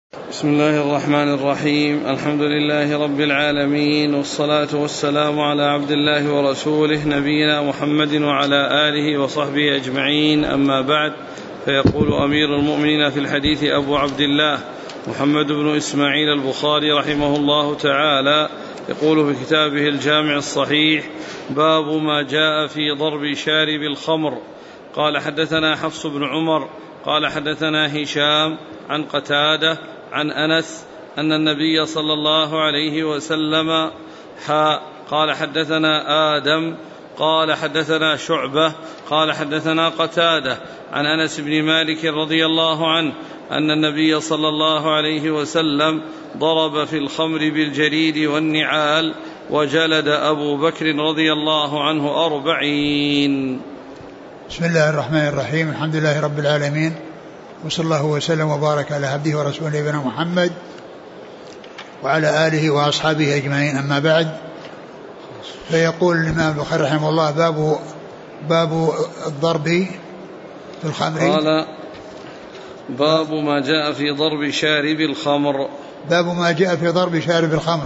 بسم الله الرحمن الرحيم. الحمد لله رب العالمين، والصلاة والسلام على عبد الله ورسوله نبينا محمد وعلى آله وصحبه أجمعين، أما بعد. فيقول أمير المؤمنين في الحديث أبو عبد الله محمد بن إسماعيل البخاري رحمه الله تعالى، يقول في كتابه الجامع الصحيح: باب ما جاء في ضرب شارب الخمر. قال حدثنا حفص بن عمر قال حدثنا هشام عن قتادة عن أنس أن النبي صلى الله عليه وسلم قال حدثنا آدم قال حدثنا شعبة قال حدثنا قتادة عن أنس بن مالك رضي الله عنه أن النبي صلى الله عليه وسلم ضرب في الخمر بالجريد والنعال، وجلد أبو بكر رضي الله عنه 40. بسم الله الرحمن الرحيم. الحمد لله رب العالمين، وصلى الله وسلم وبارك على عبده ورسوله نبينا محمد وعلى آله وأصحابه أجمعين، أما بعد. فيقول الإمام البخاري رحمه الله: باب الضرب في الخمر. قال: باب ما جاء في ضرب شارب الخمر. باب ما جاء في ضرب شارب الخمر.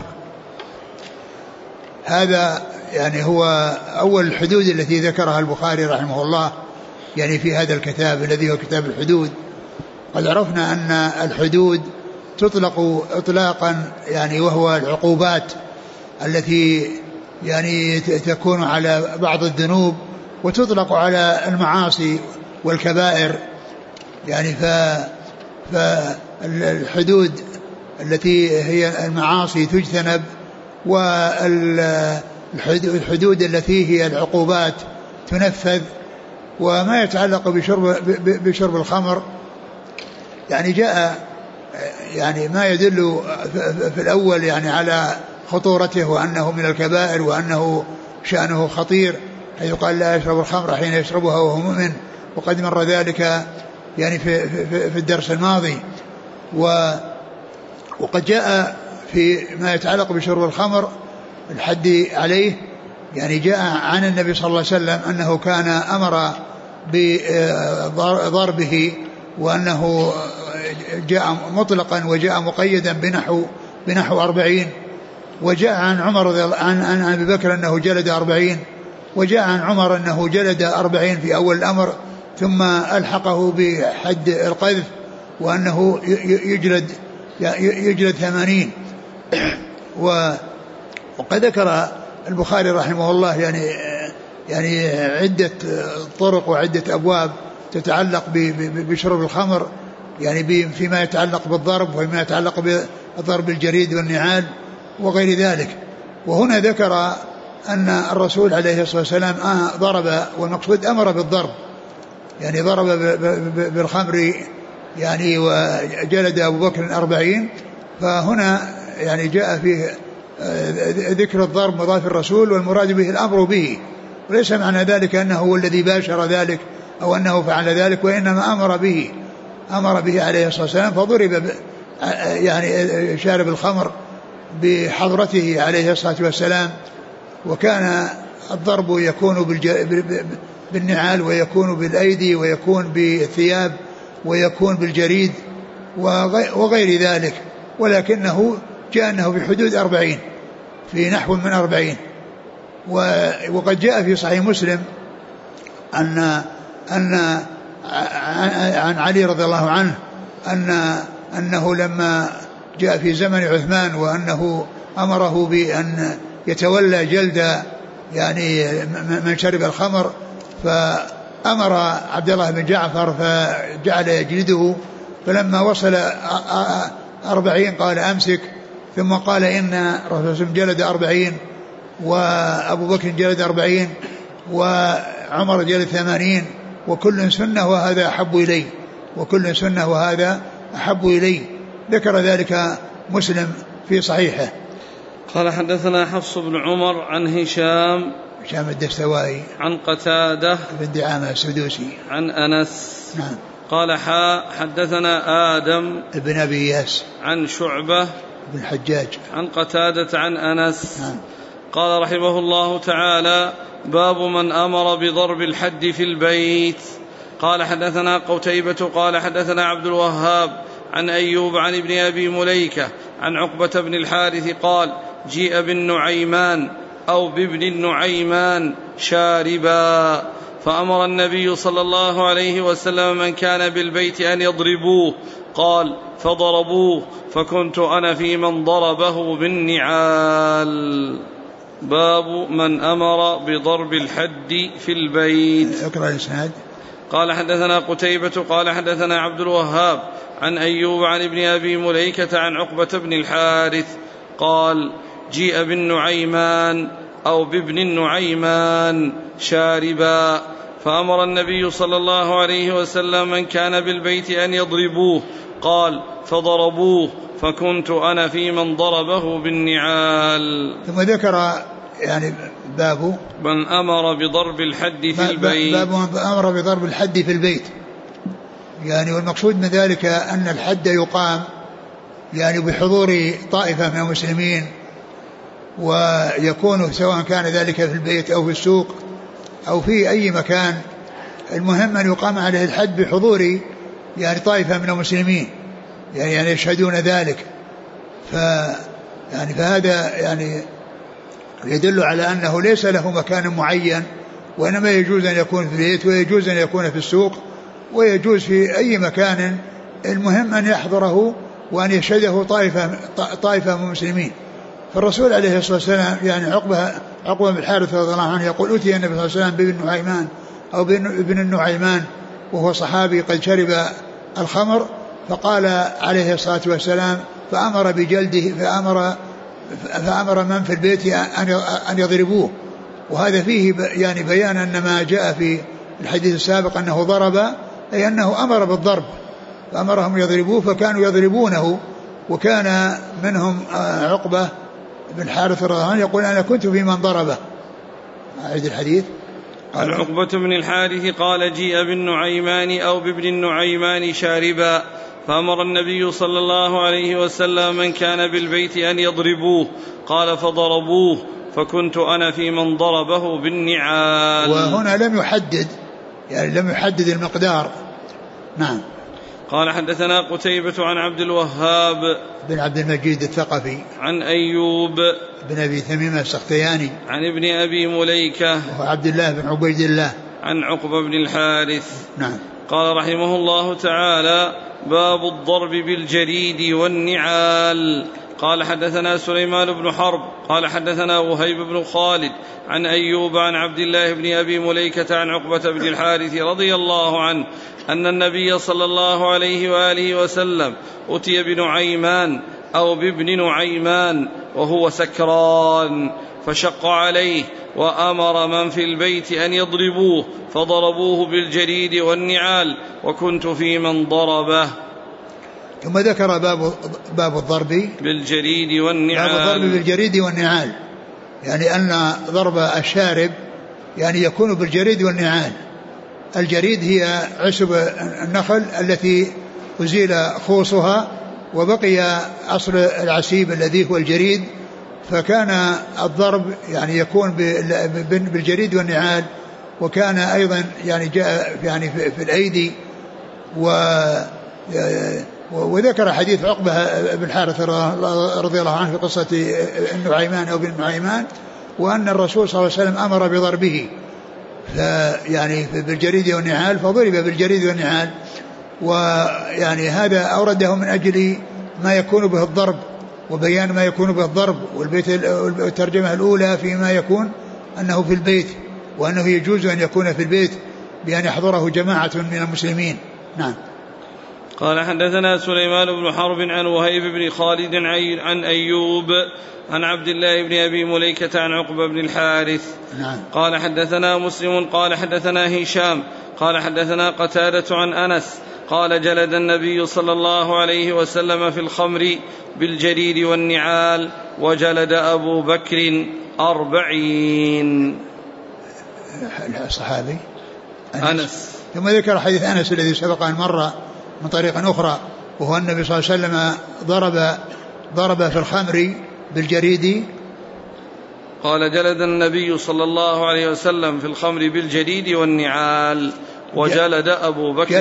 هذا يعني هو أول الحدود التي ذكرها البخاري رحمه الله يعني في هذا الكتاب الذي هو كتاب الحدود. قد عرفنا أن الحدود تطلق إطلاقا يعني وهو العقوبات التي يعني تكون على بعض الذنوب، وتطلق على المعاصي والكبائر. يعني فالحدود التي هي المعاصي تجتنب، والحدود التي هي العقوبات تنفذ. وما يتعلق بشرب الخمر يعني جاء يعني ما يدل في الأول يعني على خطورته وأنه من الكبائر وأنه شأنه خطير، حيث قال: لا يشرب الخمر حين يشربها وهو مؤمن. وقد مر ذلك يعني في الدرس الماضي. وقد جاء في ما يتعلق بشرب الخمر الحد عليه، يعني جاء عن النبي صلى الله عليه وسلم أنه كان أمر بضربه، وأنه جاء مطلقا وجاء مقيدا بنحو 40. وجاء عن عمر عن أبي بكر أنه جلد 40، وجاء عن عمر أنه جلد 40 في أول الأمر، ثم ألحقه بحد القذف وأنه يجلد 80. وقد ذكر البخاري رحمه الله يعني عدة طرق وعدة أبواب تتعلق بشرب الخمر، يعني فيما يتعلق بالضرب وفيما يتعلق بضرب الجريد والنعال وغير ذلك. وهنا ذكر أن الرسول عليه الصلاة والسلام ضرب، والمقصود أمر بالضرب، يعني ضرب بالخمر يعني وجلد أبو بكر 40. فهنا يعني جاء فيه ذكر الضرب مضاف الرسول، والمراد به الأمر به، وليس معنى ذلك أنه هو الذي باشر ذلك أو أنه فعل ذلك، وإنما أمر به عليه الصلاة والسلام. فضرب يعني شارب الخمر بحضرته عليه الصلاة والسلام. وكان الضرب يكون بالنعال، ويكون بالأيدي، ويكون بالثياب، ويكون بالجريد وغير ذلك، ولكنه جاء أنه بحدود 40، في نحو من 40. وقد جاء في صحيح مسلم عن علي رضي الله عنه أنه لما جاء في زمن عثمان وأنه أمره بأن يتولى جلد يعني من شرب الخمر، فأمر عبد الله بن جعفر فجعل يجلده، فلما وصل 40 قال: أمسك. ثم قال: إن رسول جلد 40، وأبو بكر جلد 40، وعمر جلد 80، وكل سنة وهذا أحب إلي، وكل سنة وهذا أحب إلي. ذكر ذلك مسلم في صحيحه. قال: حدثنا حفص بن عمر عن هشام الدستوائي عن قتادة بن دعامة السدوسي عن أنس. نعم. قال: حدثنا آدم ابن أبي إياس عن شعبة بن الحجاج عن قتادة عن أنس. نعم. قال رحمه الله تعالى: باب من أمر بضرب الحد في البيت. قال: حدثنا قتيبة قال حدثنا عبد الوهاب عن أيوب عن ابن أبي مليكة عن عقبة بن الحارث قال جيء بالنعيمان أو بابن النعيمان شاربا فأمر النبي صلى الله عليه وسلم من كان بالبيت أن يضربوه قال فضربوه فكنت أنا في من ضربه بالنعال. باب من أمر بضرب الحد في البيت. اقرأ الإسناد. قال حدثنا قتيبة قال حدثنا عبد الوهاب عن أيوب عن ابن أبي مليكة عن عقبة بن الحارث قال جيء بالنعيمان أو بابن النعيمان شاربا فأمر النبي صلى الله عليه وسلم من كان بالبيت أن يضربوه قال فضربوه فكنت أنا في من ضربه بالنعال. ثم ذكر يعني باب من أمر بضرب الحد في البيت. باب من أمر بضرب الحد في البيت، يعني والمقصود من ذلك أن الحد يقام يعني بحضور طائفة من المسلمين، ويكون سواء كان ذلك في البيت أو في السوق أو في أي مكان، المهم أن يقام عليه الحد بحضور يعني طائفة من المسلمين يعني يشهدون ذلك. فهذا يعني يدل على أنه ليس له مكان معين، وإنما يجوز أن يكون في البيت ويجوز أن يكون في السوق ويجوز في أي مكان، المهم أن يحضره وأن يشهده طائفة من المسلمين. فالرسول عليه الصلاة والسلام يعني عقبة بن الحارث رضي الله عنه يقول أتي النبي صلى الله عليه وسلم بابن نعيمان أو ابن النعيمان وهو صحابي قد شرب الخمر، فقال عليه الصلاة والسلام فأمر بجلده فأمر من في البيت أن يضربوه. وهذا فيه يعني بيان أن ما جاء في الحديث السابق أنه ضرب، أي أنه أمر بالضرب فأمرهم يضربوه فكانوا يضربونه. وكان منهم عقبة بن الحارث رضي الله عنه يقول أنا كنت في من ضربه. أعيد الحديث. عن عقبة بن الحارث قال جيء بالنعيمان أو بابن النعيمان شاربا فأمر النبي صلى الله عليه وسلم من كان بالبيت أن يضربوه قال فضربوه فكنت أنا في من ضربه بالنعال. وهنا لم يحدد المقدار. نعم. قال حدثنا قتيبة عن عبد الوهاب بن عبد المجيد الثقفي عن أيوب بن أبي ثميمة السختياني عن ابن أبي مليكة وعبد الله بن عبيد الله عن عقبة بن الحارث. نعم. قال رحمه الله تعالى باب الضرب بالجريد والنعال. قال حدثنا سليمان بن حرب قال حدثنا وهيب بن خالد عن أيوب عن عبد الله بن أبي مليكة عن عقبة بن الحارث رضي الله عنه أن النبي صلى الله عليه وآله وسلم أتي بنعيمان أو بابن نعيمان وهو سكران فشق عليه وأمر من في البيت أن يضربوه فضربوه بالجريد والنعال وكنت في من ضربه. ثم ذكر باب الضرب بالجريد والنعال. باب الضرب بالجريد والنعال، يعني أن ضرب الشارب يعني يكون بالجريد والنعال. الجريد هي عشب النخل التي أزيل خوصها وبقي أصل العسيب الذي هو الجريد، فكان الضرب يعني يكون بالجريد والنعال. وكان أيضا يعني جاء يعني في الأيدي. وذكر حديث عقبة بن الحارث رضي الله عنه في قصة النعيمان أو بن النعيمان، وأن الرسول صلى الله عليه وسلم أمر بضربه يعني بالجريد والنعال، فضرب بالجريد والنعال. ويعني هذا أورده من أجل ما يكون به الضرب وبيان ما يكون به الضرب. والترجمة الأولى فيما يكون أنه في البيت، وأنه يجوز أن يكون في البيت بأن يحضره جماعة من المسلمين. نعم. قال حدثنا سليمان بن حرب عن وهيب بن خالد عن أيوب عن عبد الله بن أبي مليكة عن عقبة بن الحارث. نعم. قال حدثنا مسلم قال حدثنا هشام قال حدثنا قتادة عن أنس قال جلد النبي صلى الله عليه وسلم في الخمر بالجريد والنعال وجلد أبو بكر 40. الصحابي أنس. ثم ذكر حديث أنس الذي سبق أن مر من طريق أخرى، وهو النبي صلى الله عليه وسلم ضرب في الخمر بالجريد. قال جلد النبي صلى الله عليه وسلم في الخمر بالجريد والنعال وجلد أبو بكر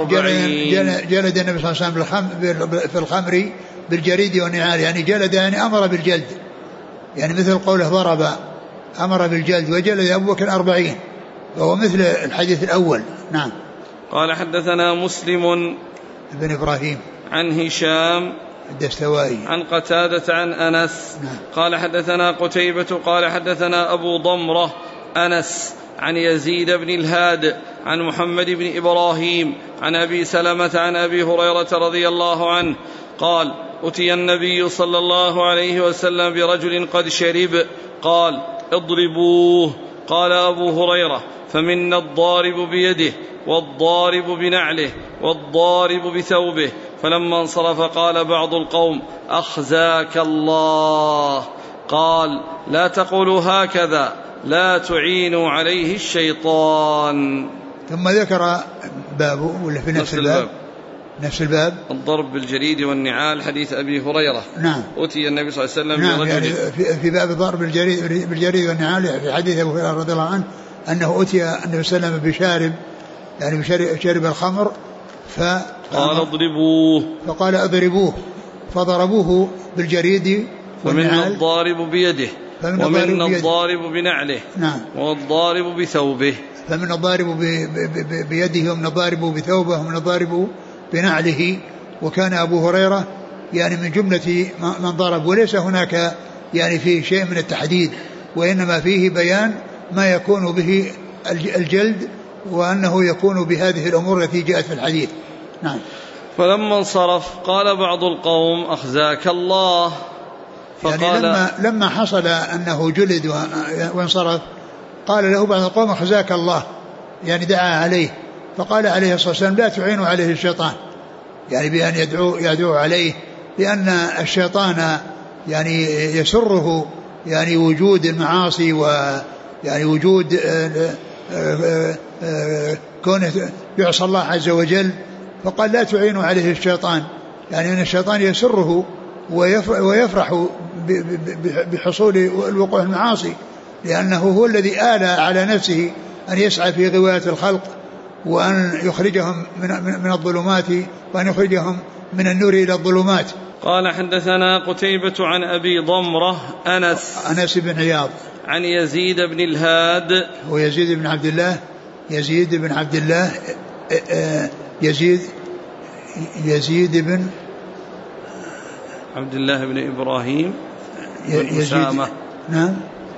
40. جلد النبي صلى الله عليه وسلم في الخمر بالجريد والنعال، يعني جلد يعني أمر بالجلد، يعني مثل قوله ضرب أمر بالجلد، وجلد أبو بكر 40، وهو مثل الحديث الأول. نعم. قال حدثنا مسلم بن إبراهيم عن هشام الدستوائي عن قتادة عن أنس. نعم. قال حدثنا قتيبة قال حدثنا أبو ضمرة أنس عن يزيد بن الهاد عن محمد بن إبراهيم عن أبي سلمة عن أبي هريرة رضي الله عنه قال أتي النبي صلى الله عليه وسلم برجل قد شرب قال اضربوه. قال أبو هريرة فمنا الضارب بيده والضارب بنعله والضارب بثوبه. فلما انصرف قال بعض القوم أخزاك الله. قال لا تقولوا هكذا لا تعينوا عليه الشيطان. ثم ذكر بابه ولا في نفس الباب الضرب بالجريد والنعال حديث أبي هريرة. نعم. أتي النبي صلى الله عليه وسلم نعم، يعني في باب الضرب بالجريد والنعال في حديث أبو هريرة رضي الله عنه أنه أتي النبي صلى الله عليه وسلم بشارب، يعني بشارب الخمر، قال اضربوه، فقال اضربوه، فضربوه بالجريد والنعال. ومن الضارب بيده ومن الضارب بنعله. نعم. والضارب بثوبه. فمن الضارب بيده ومن الضارب بثوبه ومن الضارب بنعله. وكان أبو هريرة يعني من جملة من ضرب، وليس هناك يعني فيه شيء من التحديد، وإنما فيه بيان ما يكون به الجلد، وأنه يكون بهذه الأمور التي جاءت في الحديث. نعم. فلما انصرف قال بعض القوم أخزاك الله. فقال يعني لما حصل أنه جلد وانصرف قال له بعض القوم أخزاك الله، يعني دعا عليه، فقال عليه الصلاة والسلام لا تعينوا عليه الشيطان، يعني بأن يدعو عليه، لأن الشيطان يعني يسره يعني وجود المعاصي، ويعني وجود كونه يعصى الله عز وجل. فقال لا تعينوا عليه الشيطان، يعني أن الشيطان يسره ويفرح بحصول الوقوع المعاصي، لأنه هو الذي آلى على نفسه أن يسعى في غواية الخلق، وأن يخرجهم من الظلمات، وأن يخرجهم من النور إلى الظلمات. قال حدثنا قتيبة عن أبي ضمرة أنس بن عياض عن يزيد بن الهاد ويزيد بن عبد الله يزيد بن عبد الله بن إبراهيم بن أسامة. نعم.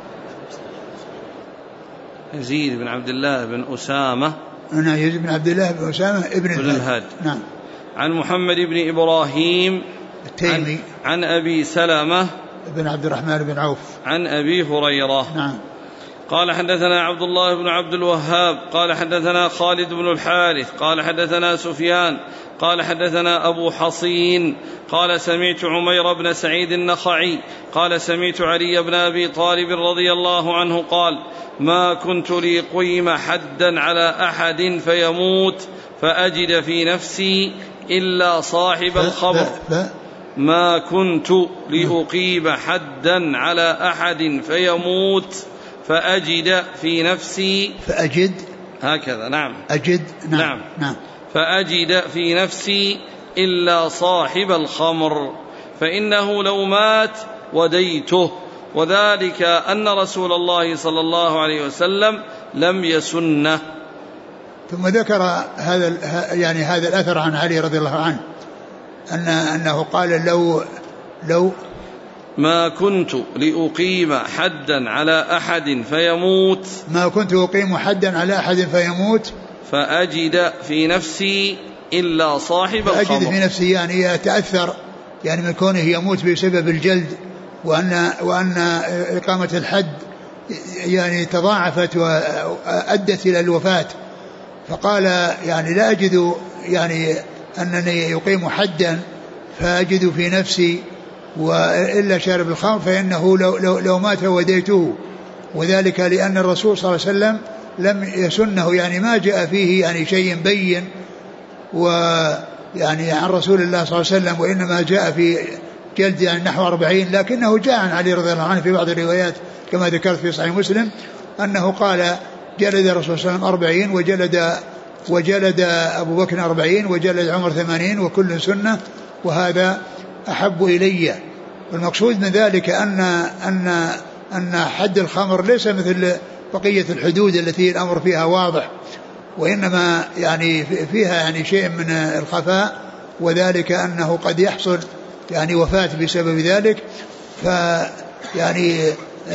يزيد بن عبد الله بن أسامة. أنا يزيد بن عبد الله بن أسامة ابن الهاد. نعم. عن محمد بن إبراهيم التيمي عن أبي سلمة بن عبد الرحمن بن عوف عن أبي هريرة. نعم. قال حدثنا عبد الله بن عبد الوهاب قال حدثنا خالد بن الحارث قال حدثنا سفيان قال حدثنا أبو حصين قال سمعت عمير بن سعيد النخعي قال سمعت علي بن أبي طالب رضي الله عنه قال ما كنت لأقيم حدا على أحد فيموت فأجد في نفسي إلا صاحب الخمر. ما كنت لأقيم حدا على أحد فيموت فأجد في نفسي هكذا. نعم. نعم. فأجد في نفسي إلا صاحب الخمر فإنه لو مات وديته، وذلك أن رسول الله صلى الله عليه وسلم لم يسنه. ثم ذكر هذا الأثر عن علي رضي الله عنه أنه قال لو ما كنت لأقيم حدا على أحد فيموت، ما كنت أقيم حدا على أحد فيموت فأجد في نفسي إلا صاحب الخمر. فأجد في نفسي يعني يتأثر يعني من كونه يموت بسبب الجلد، وأن إقامة الحد يعني تضاعفت وأدت إلى الوفاة. فقال يعني لا أجد يعني أنني يقيم حدا فأجد في نفسي وإلا شارب الخمر، فإنه لو مات وديته، وذلك لأن الرسول صلى الله عليه وسلم لم يسنه، يعني ما جاء فيه يعني شيء بين ويعني عن رسول الله صلى الله عليه وسلم، وإنما جاء في جلد يعني نحو 40، لكنه جاء عن علي رضي الله عنه في بعض الروايات كما ذكرت في صحيح مسلم أنه قال جلد الرسول صلى الله عليه وسلم 40 وجلد وجلد أبو بكر 40 وجلد عمر 80 وكل سنة وهذا أحب إلي. والمقصود من ذلك أن حد الخمر ليس مثل بقية الحدود التي الأمر فيها واضح، وإنما يعني فيها يعني شيء من الخفاء، وذلك أنه قد يحصل يعني وفاة بسبب ذلك، يعني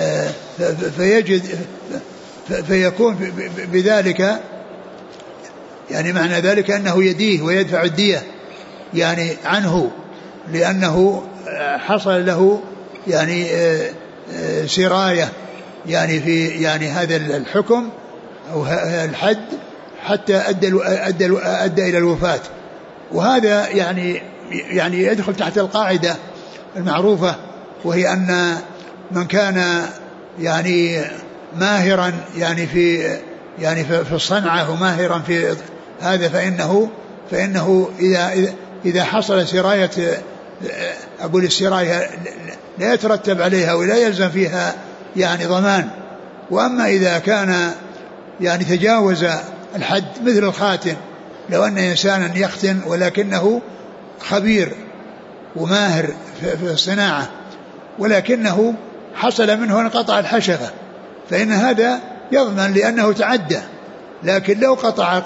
فيكون بذلك يعني معنى ذلك أنه يديه ويدفع الدية يعني عنه، لأنه حصل له يعني سراية يعني في يعني هذا الحكم أو الحد حتى أدى إلى الوفاة. وهذا يعني يدخل تحت القاعدة المعروفة، وهي أن من كان يعني ماهرا يعني في الصنعة وماهرا في هذا فإنه إذا حصل سراية، أقول السراية لا يترتب عليها ولا يلزم فيها يعني ضمان. وأما إذا كان يعني تجاوز الحد مثل الخاتم، لو أن إنسانا يختن ولكنه خبير وماهر في الصناعة ولكنه حصل منه انقطع الحشفة، فإن هذا يضمن لأنه تعدى. لكن لو قطع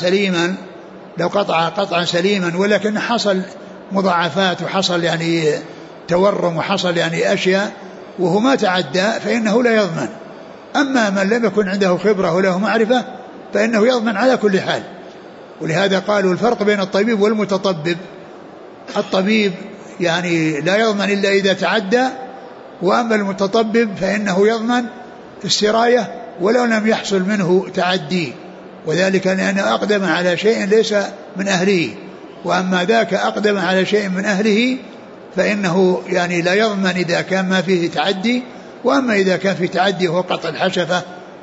قطعا سليما ولكن حصل مضاعفات وحصل يعني تورم وحصل يعني أشياء وهو ما تعدى فإنه لا يضمن. أما من لم يكن عنده خبرة وله معرفة فإنه يضمن على كل حال. ولهذا قالوا الفرق بين الطبيب والمتطبب: الطبيب يعني لا يضمن إلا إذا تعدى، وأما المتطبب فإنه يضمن السراية ولو لم يحصل منه تعدي، وذلك لأنه أقدم على شيء ليس من أهله، وأما ذاك أقدم على شيء من أهله فإنه يعني لا يضمن إذا كان ما فيه تعدي. وأما إذا كان في تعدي وهو قطع الحشفة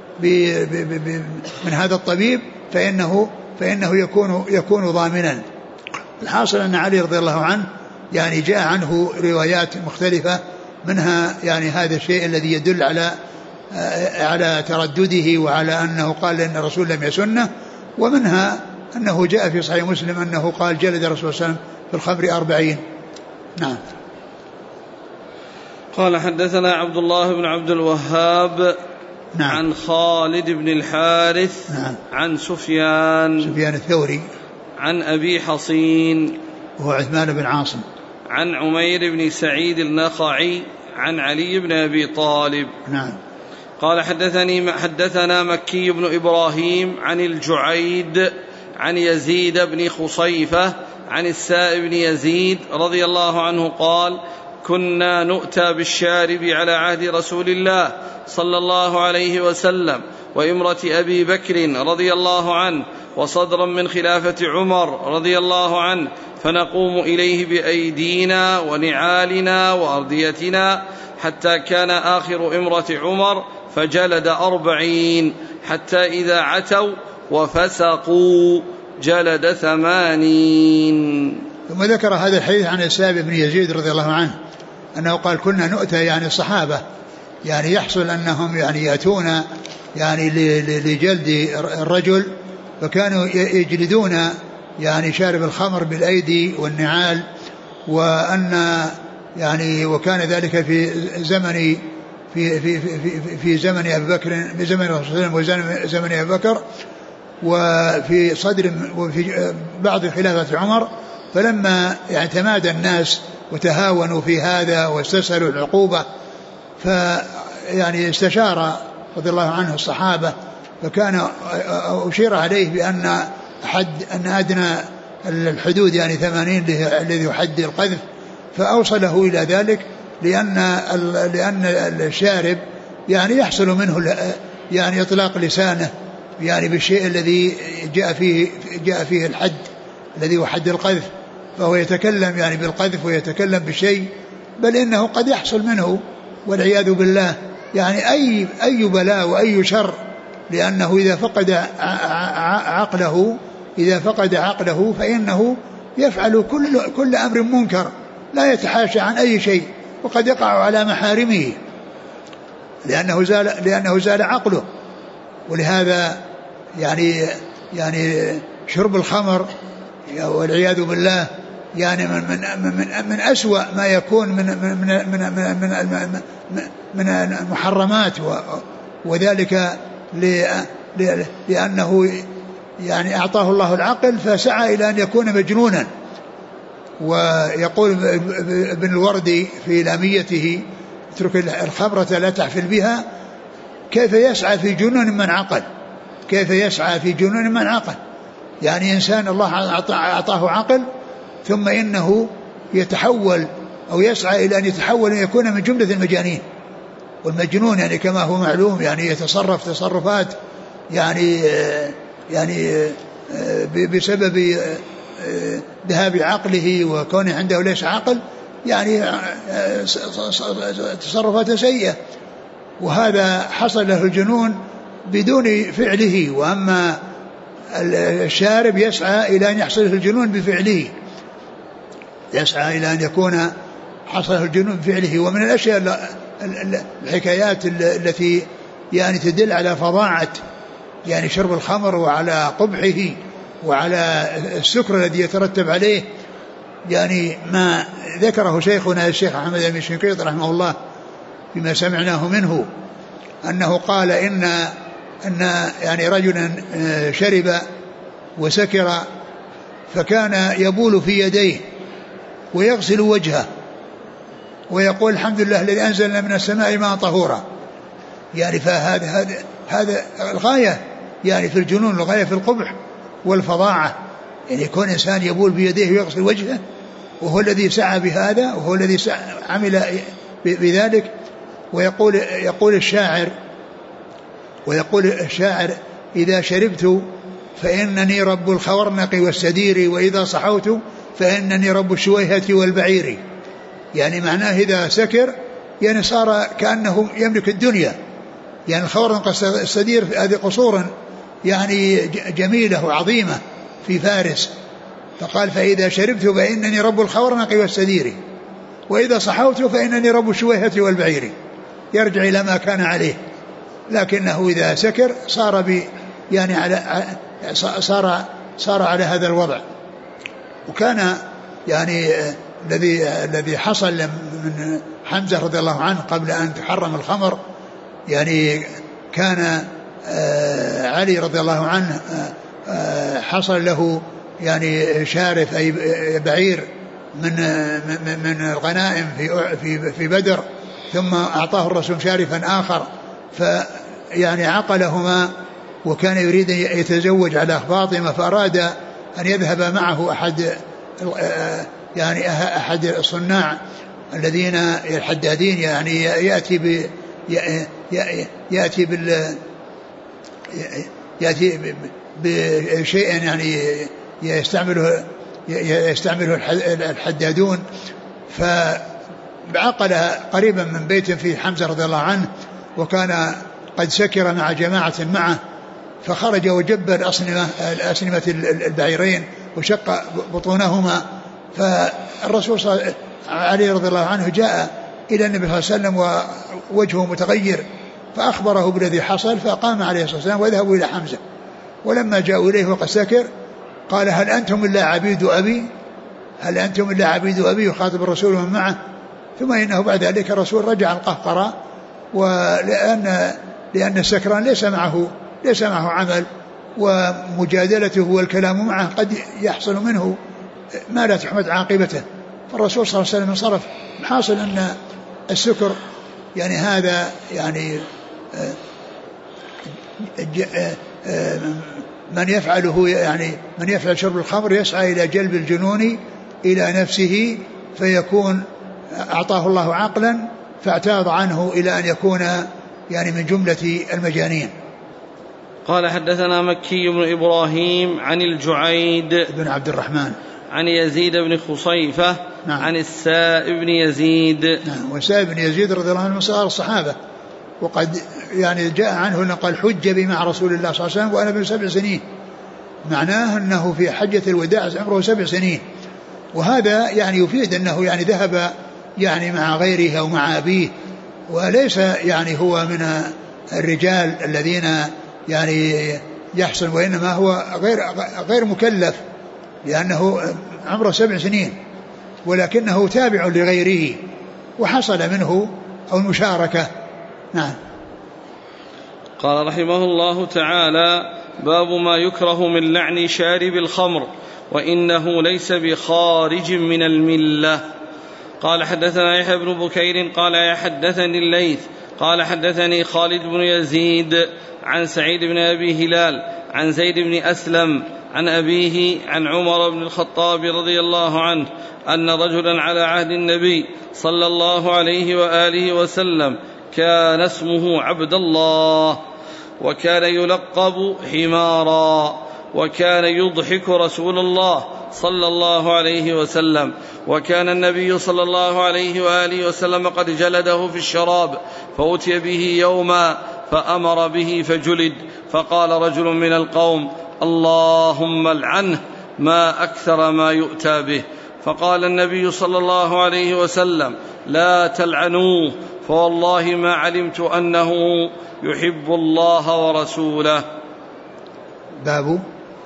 من هذا الطبيب فإنه يكون ضامنا. الحاصل أن علي رضي الله عنه يعني جاء عنه روايات مختلفة، منها يعني هذا الشيء الذي يدل على تردده وعلى أنه قال إن الرسول لم يسنه، ومنها أنه جاء في صحيح مسلم أنه قال جلد الرسول صلى الله عليه وسلم في الخمر 40. نعم. قال حدثنا عبد الله بن عبد الوهاب نعم. عن خالد بن الحارث نعم. عن سفيان الثوري عن أبي حصين وهو عثمان بن عاصم عن عمير بن سعيد النخعي عن علي بن أبي طالب. نعم. قال حدثنا مكي بن إبراهيم عن الجعيد عن يزيد بن خصيفة عن السائب بن يزيد رضي الله عنه قال: كنا نؤتى بالشارب على عهد رسول الله صلى الله عليه وسلم وإمرة أبي بكر رضي الله عنه وصدرا من خلافة عمر رضي الله عنه، فنقوم إليه بأيدينا ونعالنا وأرديتنا، حتى كان آخر إمرة عمر فجلد 40، حتى إذا عتوا وفسقوا جلد 80. ثم ذكر هذا الحديث عن السائب بن يزيد رضي الله عنه أنه قال: كنا نؤتى يعني الصحابة يعني يحصل أنهم يعني يأتون يعني لجلد الرجل، فكانوا يجلدون يعني شارب الخمر بالأيدي والنعال، وأن يعني وكان ذلك في زمن في زمن أبي بكر، في زمن الرسول صلى الله عليه وسلم وزمن أبي بكر، وفي صدر وفي بعض خلافة عمر. فلما يعني تمادى الناس وتهاونوا في هذا واستسهلوا العقوبة، فيعني استشار رضي الله عنه الصحابة، فكان أشير عليه بأن أن أدنى الحدود يعني 80 الذي يحد القذف، فأوصله إلى ذلك لأن الشارب يعني يحصل منه يعني إطلاق لسانه يعني بالشيء الذي جاء فيه الحد الذي هو حد القذف، فهو يتكلم يعني بالقذف ويتكلم بشيء بل إنه قد يحصل منه والعياذ بالله يعني أي بلاء وأي شر، لأنه إذا فقد عقله فإنه يفعل كل أمر منكر، لا يتحاشى عن أي شيء، وقد يقع على محارمه لأنه زال عقله. ولهذا يعني يعني شرب الخمر والعياذ بالله يعني من أسوأ ما يكون من المحرمات، وذلك لأنه يعني أعطاه الله العقل فسعى إلى أن يكون مجنونا. ويقول ابن الوردي في لاميته: اترك الخمرة لا تحفل بها، كيف يسعى في جنون من عقل، كيف يسعى في جنون من عقل. يعني إنسان الله أعطاه عقل ثم إنه يتحول أو يسعى إلى أن يتحول أن يكون من جملة المجانين. والمجنون يعني كما هو معلوم يعني يتصرف تصرفات يعني بسبب ذهاب عقله وكونه عنده ليس عقل، يعني تصرفات سيئة، وهذا حصل له الجنون بدون فعله. وأما الشارب يسعى إلى أن يحصل له الجنون بفعله، يسعى إلى أن يكون حصل له الجنون بفعله. ومن الأشياء الحكايات التي يعني تدل على فظاعة يعني شرب الخمر وعلى قبحه وعلى السكر الذي يترتب عليه، يعني ما ذكره شيخنا الشيخ أحمد بن شنقيط رحمه الله بما سمعناه منه، أنه قال إن يعني رجلا شرب وسكر فكان يبول في يديه ويغسل وجهه ويقول: الحمد لله الذي أنزلنا من السماء ماء طهورا. يعني هذا الغاية يعني في الجنون، الغاية في القبح والفظاعة. يعني يكون إنسان يبول بيديه ويغسل وجهه وهو الذي سعى بهذا وهو الذي عمل بذلك. ويقول الشاعر: إذا شربت فإنني رب الخورنق والسدير، وإذا صحوت فإنني رب الشويهة والبعير. يعني معناه إذا سكر يعني صار كأنه يملك الدنيا. يعني الخورنق السدير هذه قصور يعني جميلة وعظيمة في فارس، فقال: فإذا شربت فإنني رب الخورنق والسدير، وإذا صحوت فإنني رب الشويهة والبعير. يرجع إلى ما كان عليه، لكنه إذا سكر صار يعني صار على هذا الوضع. وكان يعني الذي حصل من حمزة رضي الله عنه قبل أن تحرم الخمر، يعني كان علي رضي الله عنه حصل له يعني شارف أي بعير من الغنائم في بدر، ثم أعطاه الرسول شارفا آخر فيعني عقلهما، وكان يريد أن يتزوج على فاطمة، فأراد أن يذهب معه أحد الصناع الذين الحدادين، يعني يأتي بشيء يعني يستعمله الحدادون. فعقل قريبا من بيت في حمزة رضي الله عنه، وكان قد سكر مع جماعة معه، فخرج وجب الأسنمة البعيرين وشق بطونهما. فالرسول علي رضي الله عنه جاء إلى النبي صلى الله عليه وسلم ووجهه متغير، فأخبره بالذي حصل، فقام عليه الصلاة والسلام وذهبوا إلى حمزة. ولما جاءوا إليه وقد سكر قال: هل أنتم إلا عبيد أبي؟ هل أنتم إلا عبيد أبي؟ يخاطب الرسول ومن معه. ثم إنه بعد ذلك الرسول رجع القهقرى، لأن السكران ليس معه عمل، ومجادلته والكلام معه قد يحصل منه ما لا تحمد عاقبته. فالرسول صلى الله عليه وسلم انصرف. حاصل أن السكر يعني هذا يعني من يفعله، يعني من يفعل شرب الخمر يسعى إلى جلب الجنون إلى نفسه، فيكون أعطاه الله عقلا فاعتاض عنه إلى أن يكون يعني من جملة المجانين. قال: حدثنا مكي بن إبراهيم عن الجعيد بن عبد الرحمن عن يزيد بن خصيفة. نعم. عن السائب بن يزيد. نعم. والسائب بن يزيد رضي الله عنه من صغار الصحابة، وقد يعني جاء عنه أنه قال: حج بي مع رسول الله صلى الله عليه وسلم وأنا ابن 7 سنين. معناه أنه في حجة الوداع عمره 7 سنين، وهذا يعني يفيد أنه يعني ذهب يعني مع غيره أو مع أبيه، وليس يعني هو من الرجال الذين يعني يحصل، وإنما هو غير مكلف لأنه عمره 7 سنين، ولكنه تابع لغيره وحصل منه أو المشاركة. نعم. قال رحمه الله تعالى: باب ما يكره من لعن شارب الخمر وإنه ليس بخارج من الملة. قال حدثنا يحيى بن بكير قال حدثني الليث قال حدثني خالد بن يزيد عن سعيد بن أبي هلال عن زيد بن أسلم عن أبيه عن عمر بن الخطاب رضي الله عنه أن رجلا على عهد النبي صلى الله عليه وآله وسلم كان اسمه عبد الله وكان يلقب حمارا، وكان يضحك رسول الله صلى الله عليه وسلم، وكان النبي صلى الله عليه وآله وسلم قد جلده في الشراب، فأتي به يوما فأمر به فجلد، فقال رجل من القوم: اللهم العنه، ما أكثر ما يؤتى به. فقال النبي صلى الله عليه وسلم: لا تلعنوه، فوالله ما علمت أنه يحب الله ورسوله. باب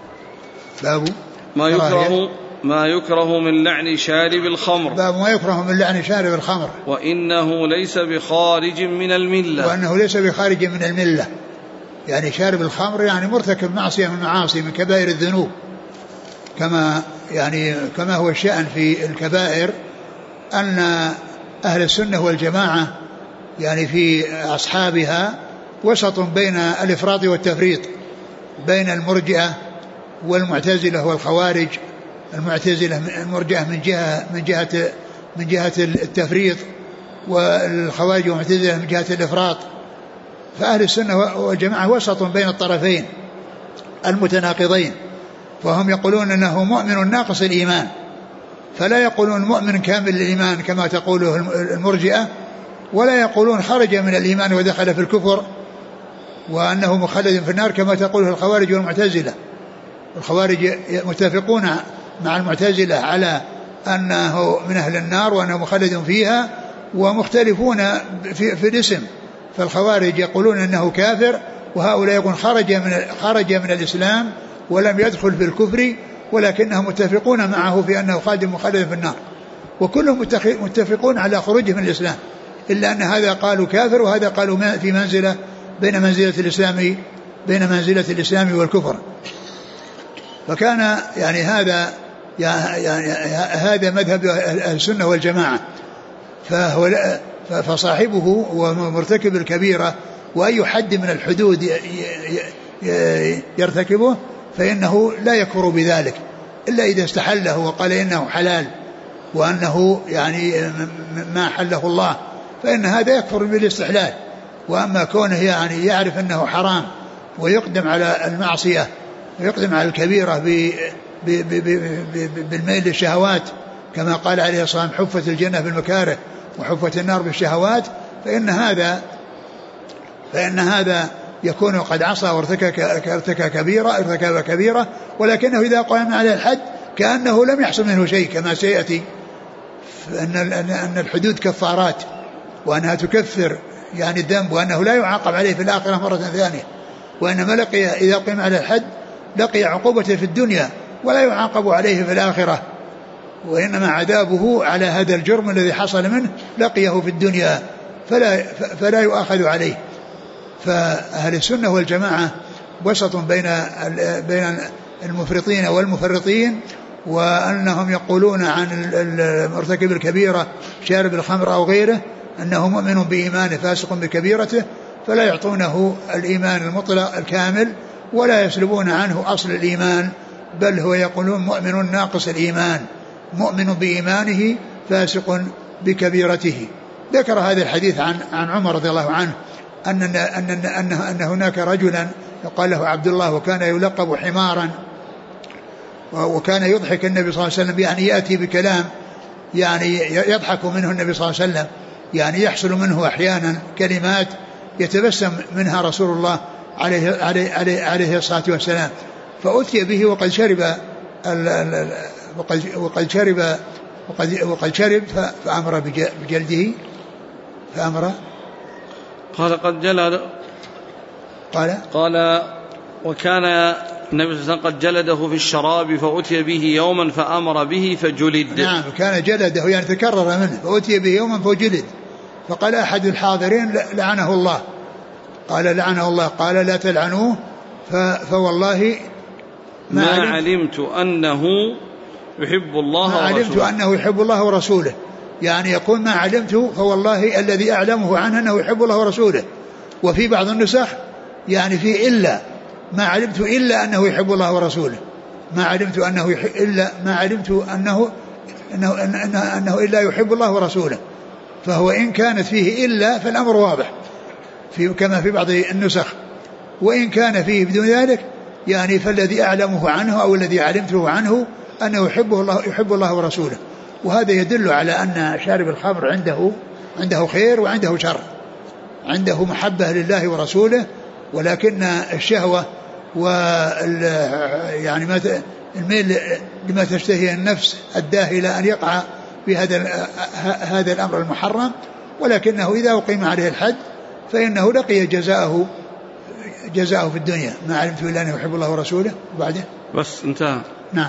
ما يكره من لعن شارب الخمر. باب ما يكره من لعن شارب الخمر وإنه ليس بخارج من الملة. وأنه ليس بخارج من الملة، يعني شارب الخمر يعني مرتكب معصية من المعاصي من كبائر الذنوب، كما هو الشأن في الكبائر، أن أهل السنة والجماعة يعني في أصحابها وسط بين الإفراط والتفريط، بين المرجئة والمعتزلة والخوارج. المعتزلة المرجئة من جهة التفريط، والخوارج والمعتزلة من جهة الإفراط. فأهل السنة والجماعة وسط بين الطرفين المتناقضين، فهم يقولون أنه مؤمن ناقص الإيمان، فلا يقولون مؤمن كامل الإيمان كما تقوله المرجئة، ولا يقولون خرج من الإيمان ودخل في الكفر وأنه مخلد في النار كما تقوله الخوارج والمعتزلة. الخوارج متفقون مع المعتزلة على أنه من أهل النار وأنه مخلد فيها، ومختلفون في الاسم. فالخوارج يقولون أنه كافر، وهؤلاء يقولون خرج من الإسلام ولم يدخل في الكفر، ولكنهم متفقون معه في أنه مخلد في النار، وكلهم متفقون على خروجه من الإسلام، إلا أن هذا قالوا كافر وهذا قالوا في منزلة بين منزلة الإسلام والكفر. فكان يعني هذا مذهب أهل السنة والجماعة. فصاحبه ومرتكب الكبيرة وأي حد من الحدود يرتكبه فإنه لا يكفر بذلك إلا إذا استحله وقال إنه حلال وأنه يعني ما حله الله، فإن هذا يكفر بالاستحلال. وأما كونه يعني يعرف أنه حرام ويقدم على المعصية ويقدم على الكبيرة بالميل للشهوات، كما قال عليه الصلاة والسلام: حفت الجنة بالمكاره وحفت النار بالشهوات، فإن هذا يكون قد عصى وارتكب كبيرة، ولكنه إذا قام عليه الحد كأنه لم يحصل منه شيء، كما سيأتي أن الحدود كفارات وأنها تكفر يعني الذنب، وأنه لا يعاقب عليه في الآخرة مرة ثانية، وإنما إذا قام على الحد لقي عقوبته في الدنيا ولا يعاقب عليه في الآخرة، وإنما عذابه على هذا الجرم الذي حصل منه لقيه في الدنيا فلا يؤاخذ عليه. فأهل السنة والجماعة وسط بين المفرطين والمفرطين، وأنهم يقولون عن المرتكب الكبيرة شارب الخمر أو غيره أنه مؤمن بإيمانه فاسق بكبيرته، فلا يعطونه الإيمان المطلق الكامل ولا يسلبون عنه أصل الإيمان، بل هو يقولون مؤمن ناقص الإيمان، مؤمن بإيمانه فاسق بكبيرته. ذكر هذا الحديث عن عمر رضي الله عنه أن هناك رجلا يقال له عبد الله وكان يلقب حمارا، وكان يضحك النبي صلى الله عليه وسلم، يعني يأتي بكلام يعني يضحك منه النبي صلى الله عليه وسلم، يعني يحصل منه أحيانا كلمات يتبسم منها رسول الله عليه الصلاة والسلام. فأتي به وقد شرب فأمر بجلده، قال قد جلد، وكان النبي صلى الله عليه وسلم قد جلده في الشراب فأتي به يوما فأمر به فجلد. نعم كان جلده يعني تكرر منه فأتي به يوما فجلد. فقال أحد الحاضرين لعنه الله، قال لعنه الله، قال لا تلعنوه فوالله ما علمت أنه يحب الله ورسوله. ما علمت أنه يحب الله ورسوله، يعني يقول ما علمت فوالله الذي أعلمه عنه أنه يحب الله ورسوله. وفي بعض النسخ يعني في إلا ما علمت إلا أنه يحب الله ورسوله، ما علمت أنه إلا ما علمت أنه إلا يحب الله ورسوله. فهو إن كانت فيه إلا فالأمر واضح كما في بعض النسخ، وإن كان فيه بدون ذلك يعني فالذي أعلمه عنه أو الذي علمته عنه أنه يحب الله ورسوله. وهذا يدل على أن شارب الخمر عنده خير وعنده شر، عنده محبة لله ورسوله، ولكن الشهوة يعني الميل لما تشتهي النفس أداه إلى أن يقع في هذا الأمر المحرم. ولكنه إذا أقيم عليه الحد فإنه لقي جزاءه في الدنيا. ما علمت إلا أنه يحب الله ورسوله. وبعده بس انتهى. نعم.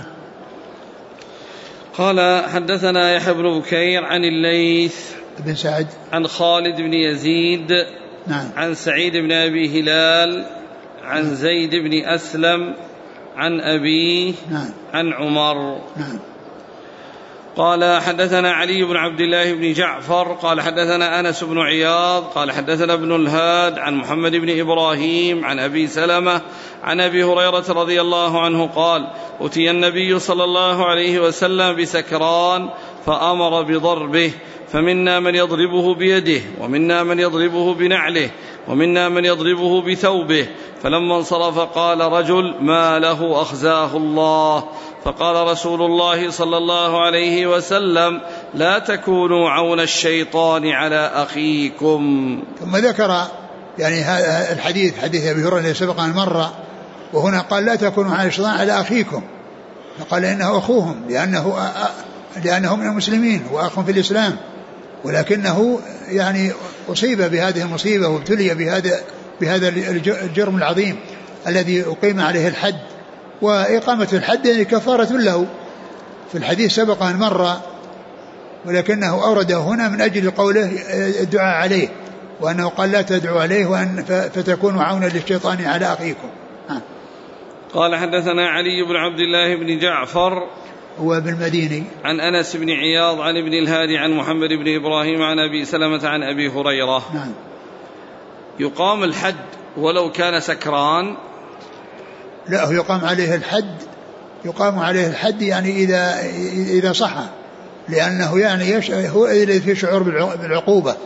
قال حدثنا يحيى بن بكير عن الليث بن سعد عن خالد بن يزيد نعم. عن سعيد بن أبي هلال عن زيد بن أسلم عن أبيه نعم. عن عمر نعم. قال حدثنا علي بن عبد الله بن جعفر قال حدثنا أنس بن عياض قال حدثنا ابن الهاد عن محمد بن إبراهيم عن أبي سلمة عن أبي هريرة رضي الله عنه قال أتي النبي صلى الله عليه وسلم بسكران فأمر بضربه، فمنا من يضربه بيده ومنا من يضربه بنعله ومنا من يضربه بثوبه. فلما انصرف قال رجل ما له أخزاه الله. فقال رسول الله صلى الله عليه وسلم لا تكونوا عون الشيطان على أخيكم. ثم ذكر يعني هذا الحديث حديث أبي هريرة سبق أن مر، وهنا قال لا تكونوا عون الشيطان على أخيكم، فقال إنه أخوهم لأنه من المسلمين وأخ في الإسلام، ولكنه يعني أصيب بهذه المصيبة وابتلي بهذا الجرم العظيم الذي أقيم عليه الحد. وإقامة الحد يعني كفارة له، في الحديث سبق أن مر، ولكنه أورده هنا من أجل قوله الدعاء عليه، وأنه قال لا تدعوا عليه فتكونوا عونا للشيطان على أخيكم. قال حدثنا علي بن عبد الله بن جعفر هو بالمديني عن أنس بن عياض عن ابن الهادي عن محمد بن إبراهيم عن أبي سلمة عن أبي هريرة. نعم. يقام الحد ولو كان سكران؟ لا، يقام عليه الحد يعني إذا صح، لأنه يعني هو الذي في شعور بالعقوبة،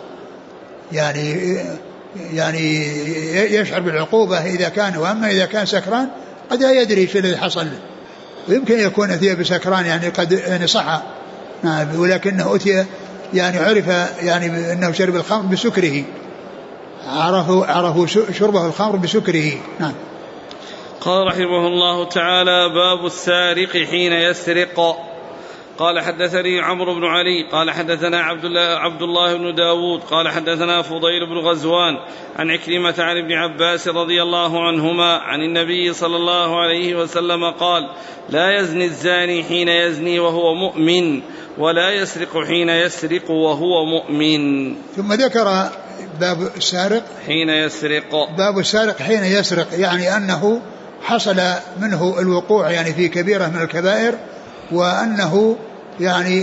يعني يشعر بالعقوبة إذا كان، وأما إذا كان سكران قد لا يدري شيء الذي حصل له، ويمكن يكون أتي بسكران يعني قد يعني صح، ولكنه أتي يعني عرف يعني أنه شرب الخمر بسكره، عرفوا شربه الخمر بسكره. نعم. قال رحمه الله تعالى باب السارق حين يسرق. قال حدثني عمرو بن علي قال حدثنا عبد الله بن داود قال حدثنا فضيل بن غزوان عن عكرمة عن ابن عباس رضي الله عنهما عن النبي صلى الله عليه وسلم قال لا يزني الزاني حين يزني وهو مؤمن ولا يسرق حين يسرق وهو مؤمن. ثم ذكر باب السارق حين يسرق. باب السارق حين يسرق يعني أنه حصل منه الوقوع يعني في كبيرة من الكبائر، وأنه يعني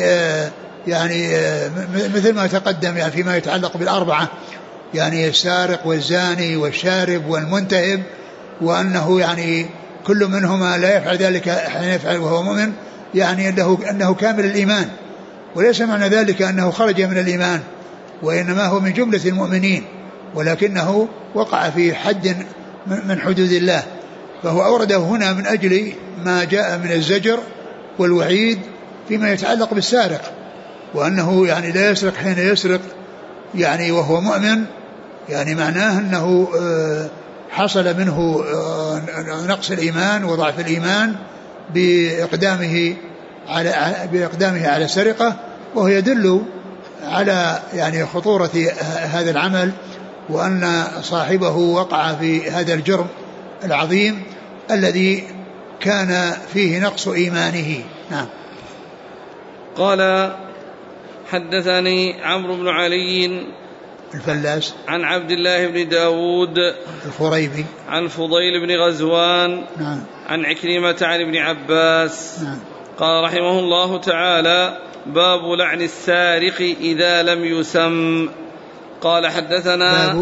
مثل ما تقدم يعني فيما يتعلق بالأربعة، يعني السارق والزاني والشارب والمنتهب، وأنه يعني كل منهما لا يفعل ذلك حين يفعل وهو مؤمن، يعني أنه كامل الإيمان، وليس معنى ذلك أنه خرج من الإيمان، وإنما هو من جملة المؤمنين، ولكنه وقع في حد من حدود الله. فهو أورده هنا من أجل ما جاء من الزجر والوعيد فيما يتعلق بالسارق، وأنه يعني لا يسرق حين يسرق يعني وهو مؤمن، يعني معناه أنه حصل منه نقص الإيمان وضعف الإيمان بإقدامه على السرقة، وهو يدل على يعني خطورة هذا العمل، وأن صاحبه وقع في هذا الجرم العظيم، الذي كان فيه نقص إيمانه. نعم. قال حدثني عمرو بن علي الفلاس عن عبد الله بن داود الخريبي عن فضيل بن غزوان نعم. عن عكرمة عن ابن عباس نعم. قال رحمه الله تعالى: باب لعن السارق إذا لم يسم. قال حدثنا